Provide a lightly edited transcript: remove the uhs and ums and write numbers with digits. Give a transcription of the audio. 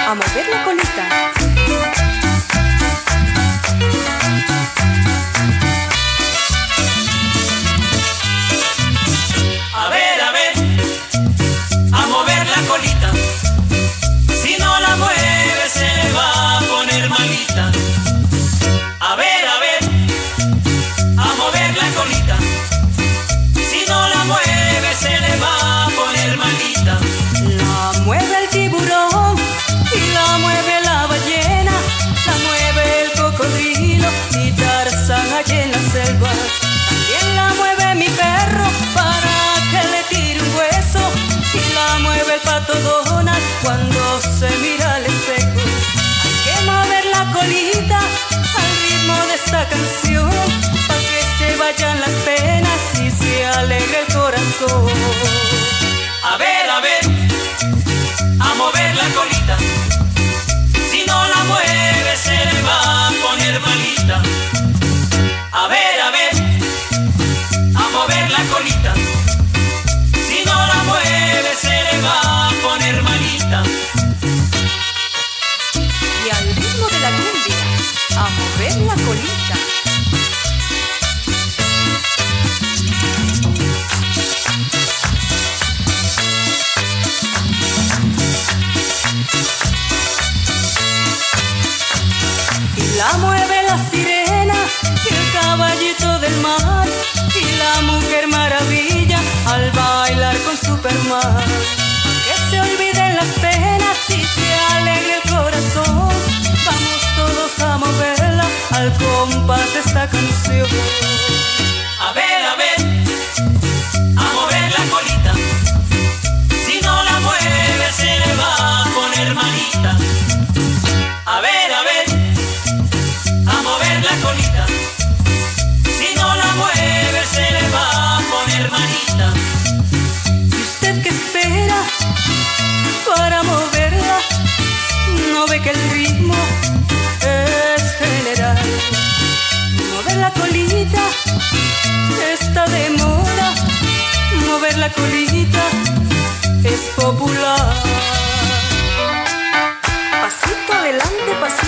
a mover la colita. A ver, a mover la colita. Si no la mueve se le va a poner malita. A ver, a mover la colita. Si no la mueve se le va a poner malita. La mueve el tiburón y la mueve la ballena, la mueve el cocodrilo y Tarzán allá en la selva. También la mueve mi perro para que le tire un hueso, y la mueve el pato Donald cuando se mira al espejo. Hay que mover la colita al ritmo de esta canción, para que se vayan las penas y se alegre el corazón. A ver, a mover la colita. Si no la mueve se le va a poner malita. A ver, a mover la colita. Si no la mueve se le va a poner malita. Y al ritmo de la cumbia, a mover la colita. Y la mueve la sirena y el caballito del mar, y la mujer maravilla al bailar con Superman. Que se olviden las penas y se alegre el corazón. Vamos todos a moverla al compás de esta canción. A ver, a mover la colita. Si no la mueve se le va a poner malita. A ver, a mover la colita. Si no la mueve se le va a poner malita. ¿Y usted qué espera para moverla? ¿No ve que el ritmo es general? Mover la colita está de moda, mover la colita es popular. Pasito adelante, pasito